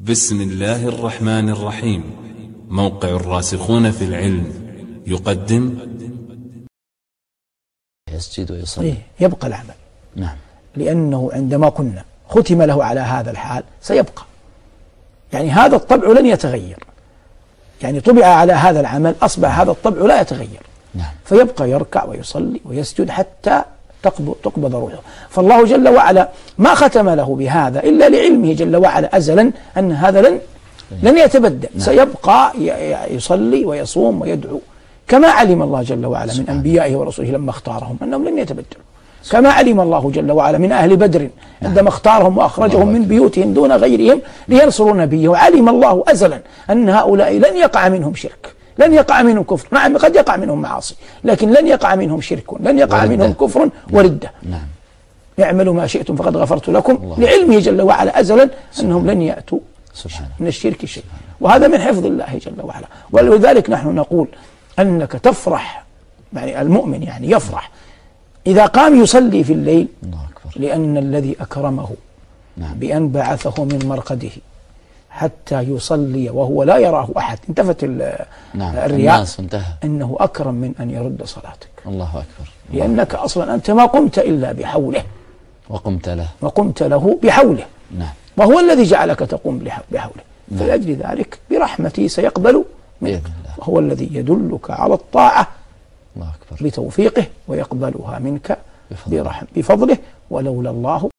بسم الله الرحمن الرحيم. موقع الراسخون في العلم يقدم. يسجد ويصلي يبقى العمل. نعم. لأنه عندما كنا ختم له على هذا الحال سيبقى، يعني هذا الطبع لن يتغير، يعني طبع على هذا العمل أصبح هذا الطبع لا يتغير. نعم. فيبقى يركع ويصلي ويسجد حتى تقبض روحه. فالله جل وعلا ما ختم له بهذا إلا لعلمه جل وعلا أزلا أن هذا لن يتبدل. نعم. سيبقى يصلي ويصوم ويدعو كما علم الله جل وعلا من أنبيائه ورسوله لما اختارهم أنهم لن يتبدلوا، كما علم الله جل وعلا من أهل بدر عندما اختارهم وأخرجهم من بيوتهم دون غيرهم لينصروا نبيه. علم الله أزلا أن هؤلاء لن يقع منهم شرك، لن يقع منهم كفر، نعم قد يقع منهم معاصي لكن لن يقع منهم شرك، لن يقع منهم كفر وردة. نعم. اعملوا ما شئتم فقد غفرت لكم، لعلمه جل وعلا أزلا أنهم لن يأتوا من الشرك شيء، وهذا من حفظ الله جل وعلا. ولذلك نحن نقول أنك تفرح، يعني المؤمن يعني يفرح إذا قام يصلي في الليل، لأن الذي أكرمه بأن بعثه من مرقده حتى يصلي وهو لا يراه أحد، انتفت الرياء، إنه أكرم من أن يرد صلاتك. الله أكبر. لأنك أصلا أنت ما قمت إلا بحوله وقمت له بحوله. نعم. وهو الذي جعلك تقوم بحوله. فلأجل ذلك برحمته سيقبل منك، وهو الذي يدلك على الطاعة بتوفيقه ويقبلها منك بفضله، ولولا الله